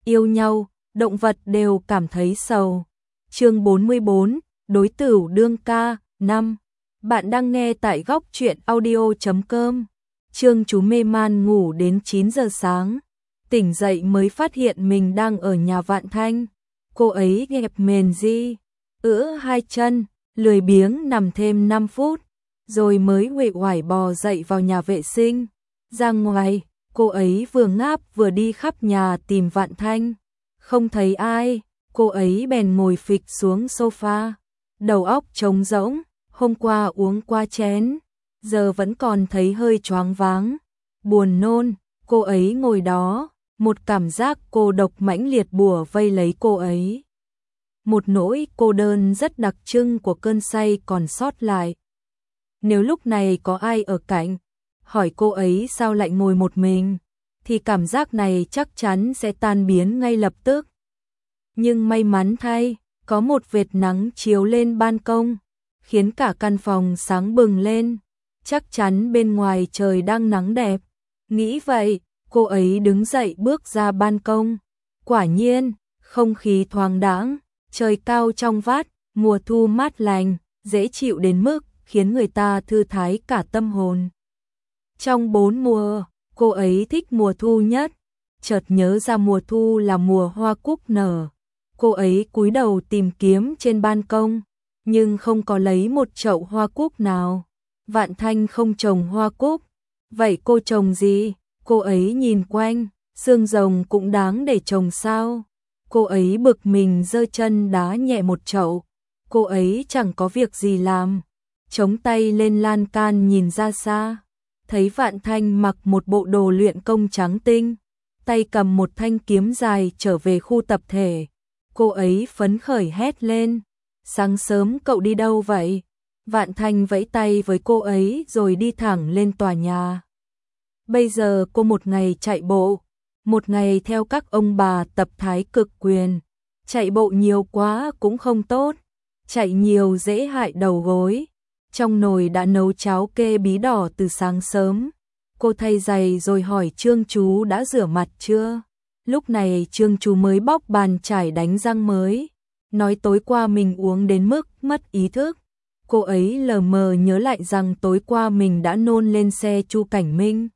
yêu nhau, động vật đều cảm thấy sầu. Chương 44, đối tửu đương ca, 5. Bạn đang nghe tại góc truyện audio.com. Trương Chú mê man ngủ đến 9 giờ sáng. Tỉnh dậy mới phát hiện mình đang ở nhà Vạn Thanh. Cô ấy gẹp mền di, hai chân, lười biếng nằm thêm 5 phút. Rồi mới uể oải bò dậy vào nhà vệ sinh. Ra ngoài, cô ấy vừa ngáp vừa đi khắp nhà tìm Vạn Thanh. Không thấy ai, cô ấy bèn ngồi phịch xuống sofa. Đầu óc trống rỗng, hôm qua uống qua chén, giờ vẫn còn thấy hơi choáng váng. Buồn nôn, cô ấy ngồi đó, một cảm giác cô độc mãnh liệt bủa vây lấy cô ấy. Một nỗi cô đơn rất đặc trưng của cơn say còn sót lại. Nếu lúc này có ai ở cạnh, hỏi cô ấy sao lại ngồi một mình, thì cảm giác này chắc chắn sẽ tan biến ngay lập tức. Nhưng may mắn thay, có một vệt nắng chiếu lên ban công, khiến cả căn phòng sáng bừng lên. Chắc chắn bên ngoài trời đang nắng đẹp. Nghĩ vậy, cô ấy đứng dậy bước ra ban công. Quả nhiên, không khí thoáng đãng, trời cao trong vắt, mùa thu mát lành, dễ chịu đến mức khiến người ta thư thái cả tâm hồn. Trong 4 mùa, cô ấy thích mùa thu nhất. Chợt nhớ ra mùa thu là mùa hoa cúc nở. Cô ấy cúi đầu tìm kiếm trên ban công, nhưng không có lấy một chậu hoa cúc nào. Vạn Thanh không trồng hoa cúc. Vậy cô trồng gì? Cô ấy nhìn quanh, xương rồng cũng đáng để trồng sao? Cô ấy bực mình giơ chân đá nhẹ một chậu. Cô ấy chẳng có việc gì làm. Chống tay lên lan can nhìn ra xa. Thấy Vạn Thanh mặc một bộ đồ luyện công trắng tinh, tay cầm một thanh kiếm dài trở về khu tập thể. Cô ấy phấn khởi hét lên. Sáng sớm cậu đi đâu vậy? Vạn Thanh vẫy tay với cô ấy rồi đi thẳng lên tòa nhà. Bây giờ cô một ngày chạy bộ, một ngày theo các ông bà tập thái cực quyền. Chạy bộ nhiều quá cũng không tốt, chạy nhiều dễ hại đầu gối. Trong nồi đã nấu cháo kê bí đỏ từ sáng sớm. Cô thay giày rồi hỏi Trương Chú đã rửa mặt chưa? Lúc này Trương Chú mới bóc bàn chải đánh răng mới. Nói tối qua mình uống đến mức mất ý thức. Cô ấy lờ mờ nhớ lại rằng tối qua mình đã nôn lên xe Chu Cảnh Minh.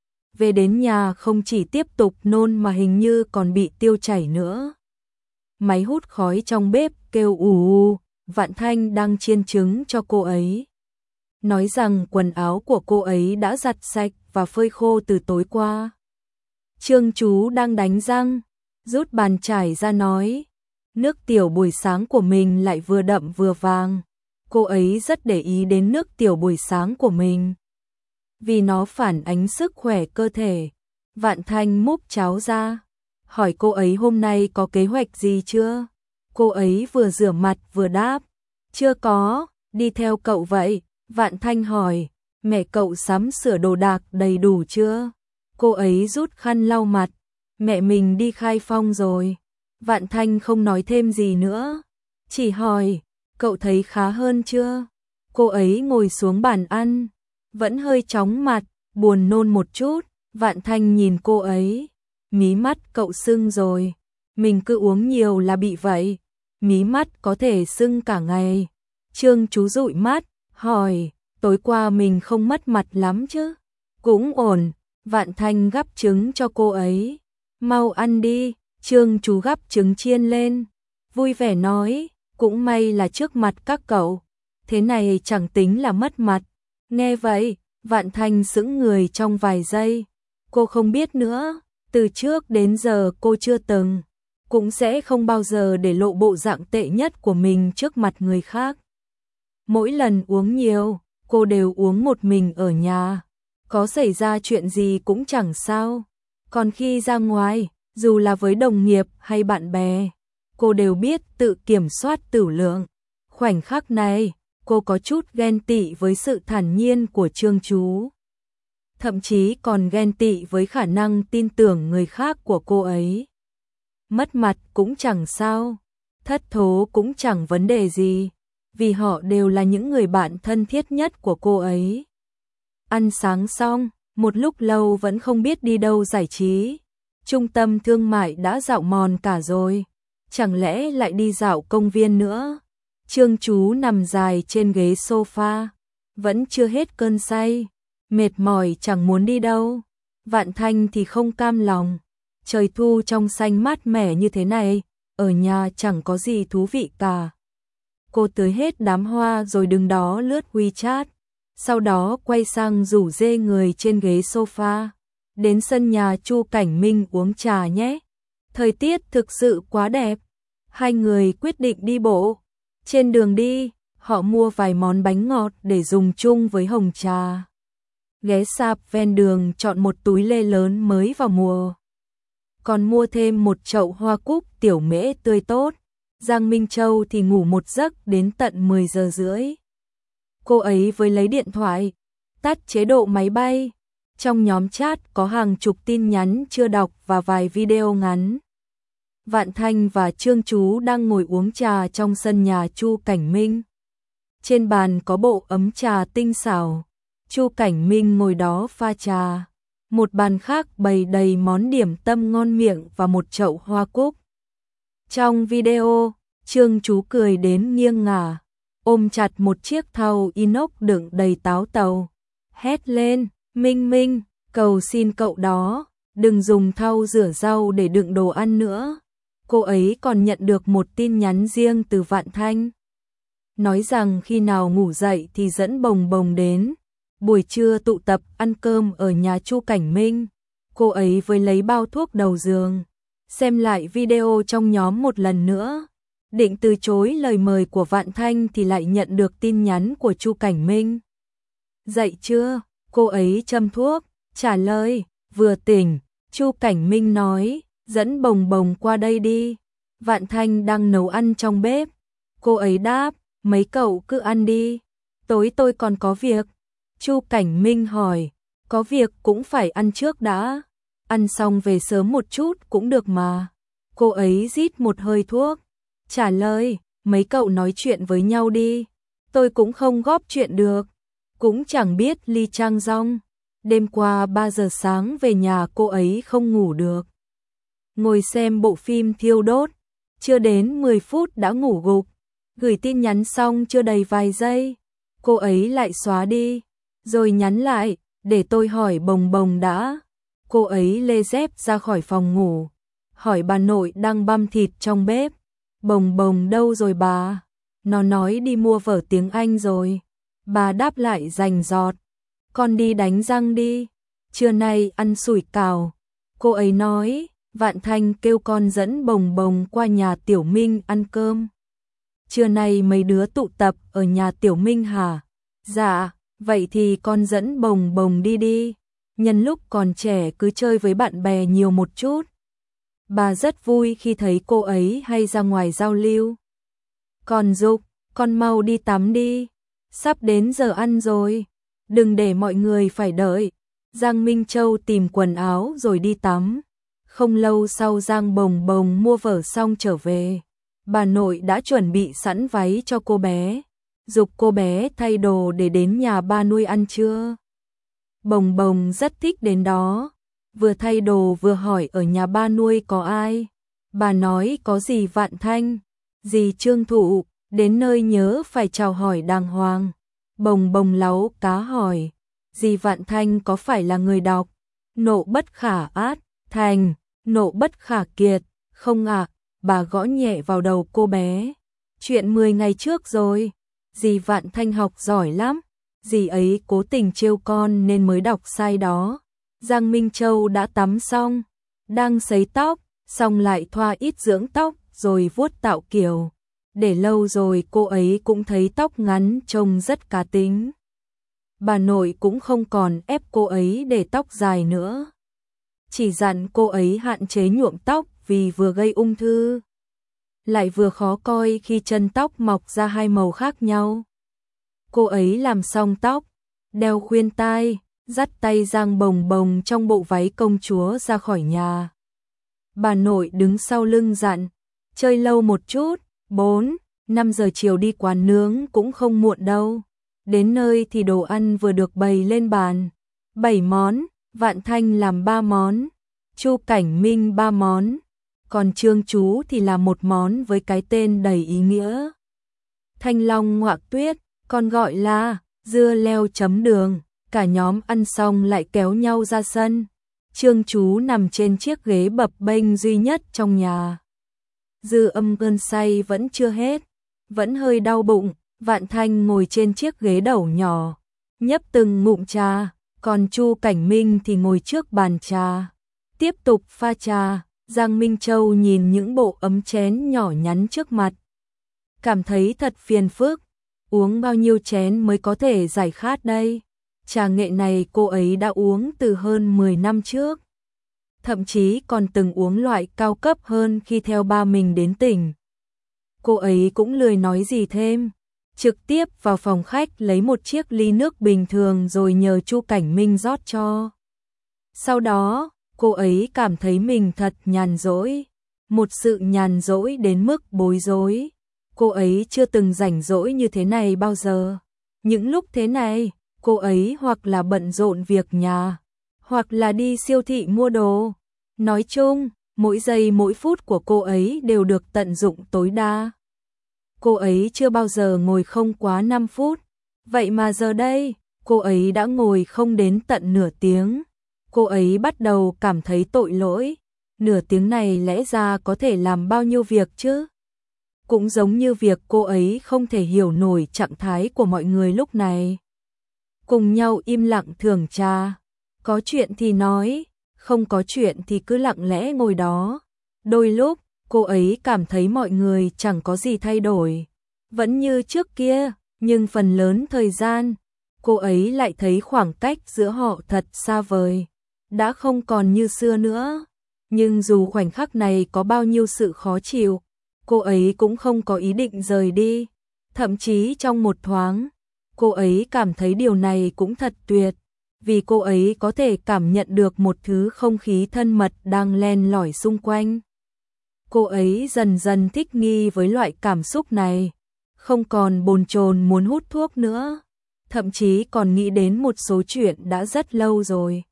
Về đến nhà không chỉ tiếp tục nôn mà hình như còn bị tiêu chảy nữa. Máy hút khói trong bếp kêu ù. Vạn Thanh đang chiên trứng cho cô ấy. Nói rằng quần áo của cô ấy đã giặt sạch và phơi khô từ tối qua. Trương Chú đang đánh răng, rút bàn chải ra nói. Nước tiểu buổi sáng của mình lại vừa đậm vừa vàng. Cô ấy rất để ý đến nước tiểu buổi sáng của mình, vì nó phản ánh sức khỏe cơ thể. Vạn Thanh múc cháo ra, hỏi cô ấy hôm nay có kế hoạch gì chưa? Cô ấy vừa rửa mặt vừa đáp. Chưa có, đi theo cậu vậy. Vạn Thanh hỏi, mẹ cậu sắm sửa đồ đạc đầy đủ chưa? Cô ấy rút khăn lau mặt. Mẹ mình đi khai phong rồi. Vạn Thanh không nói thêm gì nữa, chỉ hỏi, cậu thấy khá hơn chưa? Cô ấy ngồi xuống bàn ăn, vẫn hơi chóng mặt, buồn nôn một chút. Vạn Thanh nhìn cô ấy, mí mắt cậu sưng rồi, mình cứ uống nhiều là bị vậy, mí mắt có thể sưng cả ngày. Trương Chú dụi mắt, hỏi, tối qua mình không mất mặt lắm chứ? Cũng ổn. Vạn Thanh gắp trứng cho cô ấy. Mau ăn đi. Trương Chú gắp trứng chiên lên, vui vẻ nói, cũng may là trước mặt các cậu, thế này chẳng tính là mất mặt. Nghe vậy, Vạn Thanh sững người trong vài giây. Cô không biết nữa, từ trước đến giờ cô chưa từng, cũng sẽ không bao giờ để lộ bộ dạng tệ nhất của mình trước mặt người khác. Mỗi lần uống nhiều, cô đều uống một mình ở nhà, có xảy ra chuyện gì cũng chẳng sao. Còn khi ra ngoài, dù là với đồng nghiệp hay bạn bè, cô đều biết tự kiểm soát tửu lượng. Khoảnh khắc này, cô có chút ghen tị với sự thản nhiên của Trương Chú. Thậm chí còn ghen tị với khả năng tin tưởng người khác của cô ấy. Mất mặt cũng chẳng sao, thất thố cũng chẳng vấn đề gì, vì họ đều là những người bạn thân thiết nhất của cô ấy. Ăn sáng xong, một lúc lâu vẫn không biết đi đâu giải trí. Trung tâm thương mại đã dạo mòn cả rồi, chẳng lẽ lại đi dạo công viên nữa? Trương Chú nằm dài trên ghế sofa, vẫn chưa hết cơn say, mệt mỏi chẳng muốn đi đâu. Vạn Thanh thì không cam lòng, trời thu trong xanh mát mẻ như thế này, ở nhà chẳng có gì thú vị cả. Cô tưới hết đám hoa rồi đứng đó lướt WeChat, sau đó quay sang rủ rê người trên ghế sofa. Đến sân nhà Chu Cảnh Minh uống trà nhé. Thời tiết thực sự quá đẹp. Hai người quyết định đi bộ. Trên đường đi, họ mua vài món bánh ngọt để dùng chung với hồng trà. Ghé sạp ven đường chọn một túi lê lớn mới vào mùa. Còn mua thêm một chậu hoa cúc tiểu mễ tươi tốt. Giang Minh Châu thì ngủ một giấc đến tận 10 giờ rưỡi. Cô ấy với lấy điện thoại, tắt chế độ máy bay. Trong nhóm chat có hàng chục tin nhắn chưa đọc và vài video ngắn. Vạn Thanh và Trương Chú đang ngồi uống trà trong sân nhà Chu Cảnh Minh. Trên bàn có bộ ấm trà tinh xảo. Chu Cảnh Minh ngồi đó pha trà. Một bàn khác bày đầy món điểm tâm ngon miệng và một chậu hoa cúc. Trong video, Trương Chú cười đến nghiêng ngả, ôm chặt một chiếc thau inox đựng đầy táo tàu. Hét lên, Minh Minh, cầu xin cậu đó, đừng dùng thau rửa rau để đựng đồ ăn nữa. Cô ấy còn nhận được một tin nhắn riêng từ Vạn Thanh. Nói rằng khi nào ngủ dậy thì dẫn Bồng Bồng đến. Buổi trưa tụ tập ăn cơm ở nhà Chu Cảnh Minh. Cô ấy với lấy bao thuốc đầu giường. Xem lại video trong nhóm một lần nữa. Định từ chối lời mời của Vạn Thanh thì lại nhận được tin nhắn của Chu Cảnh Minh. Dậy chưa? Cô ấy châm thuốc, trả lời, vừa tỉnh. Chu Cảnh Minh nói, dẫn Bồng Bồng qua đây đi. Vạn Thanh đang nấu ăn trong bếp. Cô ấy đáp, mấy cậu cứ ăn đi. Tối tôi còn có việc. Chu Cảnh Minh hỏi, có việc cũng phải ăn trước đã. Ăn xong về sớm một chút cũng được mà. Cô ấy rít một hơi thuốc, trả lời, mấy cậu nói chuyện với nhau đi. Tôi cũng không góp chuyện được. Cũng chẳng biết ly trang rong. Đêm qua 3 giờ sáng về nhà cô ấy không ngủ được. Ngồi xem bộ phim thiêu đốt. Chưa đến 10 phút đã ngủ gục. Gửi tin nhắn xong chưa đầy vài giây. Cô ấy lại xóa đi. Rồi nhắn lại, để tôi hỏi Bồng Bồng đã. Cô ấy lê dép ra khỏi phòng ngủ. Hỏi bà nội đang băm thịt trong bếp. Bồng Bồng đâu rồi bà? Nó nói đi mua vở tiếng Anh rồi. Bà đáp lại rành rọt. Con đi đánh răng đi. Trưa nay ăn sủi cảo. Cô ấy nói, Vạn Thanh kêu con dẫn Bồng Bồng qua nhà Tiểu Minh ăn cơm. Trưa nay mấy đứa tụ tập ở nhà Tiểu Minh hả? Dạ, vậy thì con dẫn Bồng Bồng đi đi. Nhân lúc còn trẻ cứ chơi với bạn bè nhiều một chút. Bà rất vui khi thấy cô ấy hay ra ngoài giao lưu. Còn Dục, con mau đi tắm đi. Sắp đến giờ ăn rồi. Đừng để mọi người phải đợi. Giang Minh Châu tìm quần áo rồi đi tắm. Không lâu sau Giang Bồng Bồng mua vở xong trở về. Bà nội đã chuẩn bị sẵn váy cho cô bé. Dục cô bé thay đồ để đến nhà ba nuôi ăn trưa. Bồng Bồng rất thích đến đó. Vừa thay đồ vừa hỏi ở nhà ba nuôi có ai. Bà nói có dì Vạn Thanh, dì Trương Thụ, đến nơi nhớ phải chào hỏi đàng hoàng. Bồng Bồng láu cá hỏi, dì Vạn Thanh có phải là người đọc? Nộ bất khả át, thành, nộ bất khả kiệt, không ạ, bà gõ nhẹ vào đầu cô bé. Chuyện 10 ngày trước rồi, dì Vạn Thanh học giỏi lắm, dì ấy cố tình trêu con nên mới đọc sai đó. Giang Minh Châu đã tắm xong, đang sấy tóc, xong lại thoa ít dưỡng tóc rồi vuốt tạo kiểu. Để lâu rồi cô ấy cũng thấy tóc ngắn trông rất cá tính. Bà nội cũng không còn ép cô ấy để tóc dài nữa. Chỉ dặn cô ấy hạn chế nhuộm tóc vì vừa gây ung thư, lại vừa khó coi khi chân tóc mọc ra hai màu khác nhau. Cô ấy làm xong tóc, đeo khuyên tai, dắt tay Giang Bồng Bồng trong bộ váy công chúa ra khỏi nhà. Bà nội đứng sau lưng dặn, chơi lâu một chút, 4-5 giờ chiều đi quán nướng cũng không muộn đâu. Đến nơi thì đồ ăn vừa được bày lên bàn. 7 món, Vạn Thanh làm 3 món. Chu Cảnh Minh 3 món, còn Trương Chú thì là một món với cái tên đầy ý nghĩa. Thanh long ngoạc tuyết, còn gọi là dưa leo chấm đường. Cả nhóm ăn xong lại kéo nhau ra sân. Trương Chú nằm trên chiếc ghế bập bênh duy nhất trong nhà. Dư Âm cơn say vẫn chưa hết, vẫn hơi đau bụng. Vạn Thanh ngồi trên chiếc ghế đầu nhỏ, nhấp từng ngụm trà, còn Chu Cảnh Minh thì ngồi trước bàn trà, tiếp tục pha trà. Giang Minh Châu nhìn những bộ ấm chén nhỏ nhắn trước mặt, cảm thấy thật phiền phức, uống bao nhiêu chén mới có thể giải khát đây? Trà nghệ này cô ấy đã uống từ hơn 10 năm trước, thậm chí còn từng uống loại cao cấp hơn khi theo ba mình đến tỉnh. Cô ấy cũng lười nói gì thêm, trực tiếp vào phòng khách lấy một chiếc ly nước bình thường rồi nhờ Chu Cảnh Minh rót cho. Sau đó, cô ấy cảm thấy mình thật nhàn rỗi, một sự nhàn rỗi đến mức bối rối. Cô ấy chưa từng rảnh rỗi như thế này bao giờ. Những lúc thế này, cô ấy hoặc là bận rộn việc nhà, hoặc là đi siêu thị mua đồ. Nói chung, mỗi giây mỗi phút của cô ấy đều được tận dụng tối đa. Cô ấy chưa bao giờ ngồi không quá 5 phút. Vậy mà giờ đây, cô ấy đã ngồi không đến tận nửa tiếng. Cô ấy bắt đầu cảm thấy tội lỗi. Nửa tiếng này lẽ ra có thể làm bao nhiêu việc chứ? Cũng giống như việc cô ấy không thể hiểu nổi trạng thái của mọi người lúc này. Cùng nhau im lặng thưởng trà. Có chuyện thì nói, không có chuyện thì cứ lặng lẽ ngồi đó. Đôi lúc, cô ấy cảm thấy mọi người chẳng có gì thay đổi. Vẫn như trước kia, nhưng phần lớn thời gian, cô ấy lại thấy khoảng cách giữa họ thật xa vời. Đã không còn như xưa nữa. Nhưng dù khoảnh khắc này có bao nhiêu sự khó chịu, cô ấy cũng không có ý định rời đi. Thậm chí trong một thoáng, cô ấy cảm thấy điều này cũng thật tuyệt. Vì cô ấy có thể cảm nhận được một thứ không khí thân mật đang len lỏi xung quanh. Cô ấy dần dần thích nghi với loại cảm xúc này, không còn bồn chồn muốn hút thuốc nữa, thậm chí còn nghĩ đến một số chuyện đã rất lâu rồi.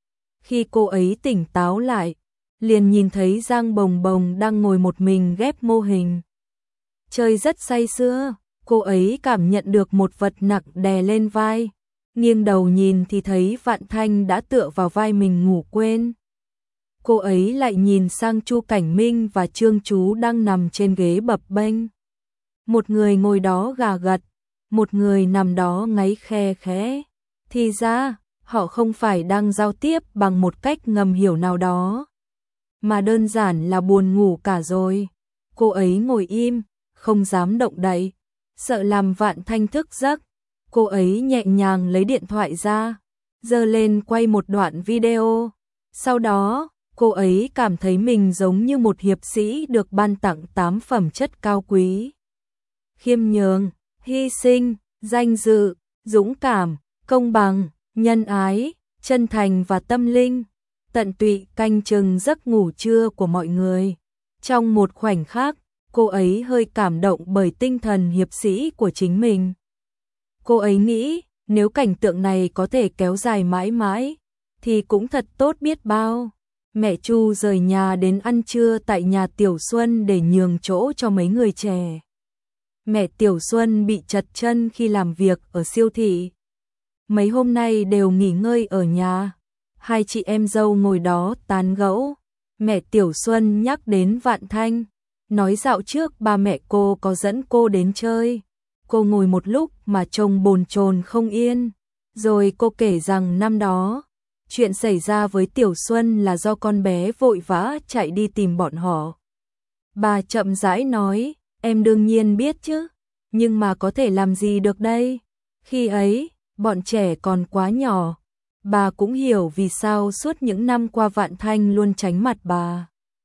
Khi cô ấy tỉnh táo lại, liền nhìn thấy Giang Bồng Bồng đang ngồi một mình ghép mô hình. Chơi rất say sưa, cô ấy cảm nhận được một vật nặng đè lên vai, nghiêng đầu nhìn thì thấy Vạn Thanh đã tựa vào vai mình ngủ quên. Cô ấy lại nhìn sang Chu Cảnh Minh và Trương Chú đang nằm trên ghế bập bênh. Một người ngồi đó gà gật, một người nằm đó ngáy khe khẽ. Thì ra, họ không phải đang giao tiếp bằng một cách ngầm hiểu nào đó, mà đơn giản là buồn ngủ cả rồi. Cô ấy ngồi im, không dám động đậy, sợ làm Vạn Thanh thức giấc. Cô ấy nhẹ nhàng lấy điện thoại ra, giơ lên quay một đoạn video. Sau đó, cô ấy cảm thấy mình giống như một hiệp sĩ được ban tặng 8 phẩm chất cao quý. Khiêm nhường, hy sinh, danh dự, dũng cảm, công bằng, nhân ái, chân thành và tâm linh, tận tụy canh chừng giấc ngủ trưa của mọi người. Trong một khoảnh khắc, cô ấy hơi cảm động bởi tinh thần hiệp sĩ của chính mình. Cô ấy nghĩ, nếu cảnh tượng này có thể kéo dài mãi mãi, thì cũng thật tốt biết bao. Mẹ Chu rời nhà đến ăn trưa tại nhà Tiểu Xuân để nhường chỗ cho mấy người trẻ. Mẹ Tiểu Xuân bị trật chân khi làm việc ở siêu thị. Mấy hôm nay đều nghỉ ngơi ở nhà. Hai chị em dâu ngồi đó tán gẫu. Mẹ Tiểu Xuân nhắc đến Vạn Thanh, nói dạo trước ba mẹ cô có dẫn cô đến chơi. Cô ngồi một lúc mà trông bồn chồn không yên. Rồi cô kể rằng năm đó, chuyện xảy ra với Tiểu Xuân là do con bé vội vã chạy đi tìm bọn họ. Bà chậm rãi nói, em đương nhiên biết chứ, nhưng mà có thể làm gì được đây? Khi ấy, bọn trẻ còn quá nhỏ. Bà cũng hiểu vì sao suốt những năm qua Vạn Thanh luôn tránh mặt bà.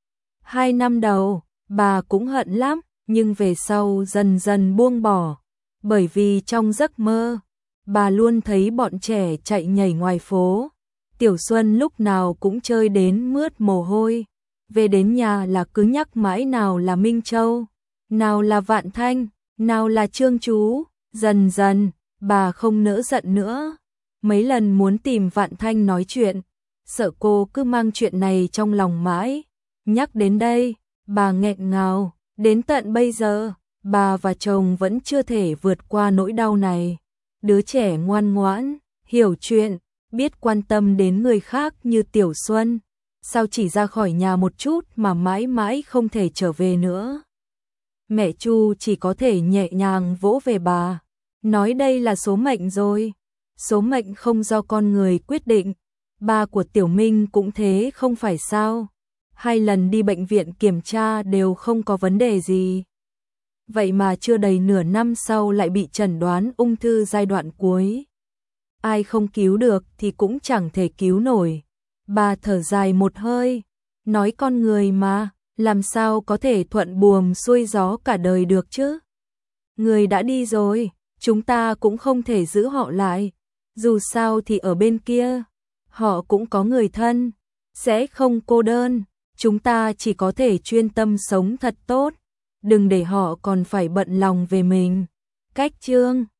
2 năm đầu, bà cũng hận lắm, nhưng về sau dần dần buông bỏ. Bởi vì trong giấc mơ, bà luôn thấy bọn trẻ chạy nhảy ngoài phố. Tiểu Xuân lúc nào cũng chơi đến mướt mồ hôi. Về đến nhà là cứ nhắc mãi nào là Minh Châu, nào là Vạn Thanh, nào là Trương Chú. Dần dần, bà không nỡ giận nữa. Mấy lần muốn tìm Vạn Thanh nói chuyện, sợ cô cứ mang chuyện này trong lòng mãi. Nhắc đến đây, bà nghẹn ngào, đến tận bây giờ, bà và chồng vẫn chưa thể vượt qua nỗi đau này. Đứa trẻ ngoan ngoãn, hiểu chuyện, biết quan tâm đến người khác như Tiểu Xuân, sao chỉ ra khỏi nhà một chút mà mãi mãi không thể trở về nữa. Mẹ Chu chỉ có thể nhẹ nhàng vỗ về bà, nói đây là số mệnh rồi, số mệnh không do con người quyết định. Ba của Tiểu Minh cũng thế không phải sao, 2 lần đi bệnh viện kiểm tra đều không có vấn đề gì. Vậy mà chưa đầy nửa năm sau lại bị chẩn đoán ung thư giai đoạn cuối. Ai không cứu được thì cũng chẳng thể cứu nổi. Bà thở dài một hơi, nói con người mà, làm sao có thể thuận buồm xuôi gió cả đời được chứ? Người đã đi rồi, chúng ta cũng không thể giữ họ lại. Dù sao thì ở bên kia, họ cũng có người thân, sẽ không cô đơn. Chúng ta chỉ có thể chuyên tâm sống thật tốt, đừng để họ còn phải bận lòng về mình. Cách chương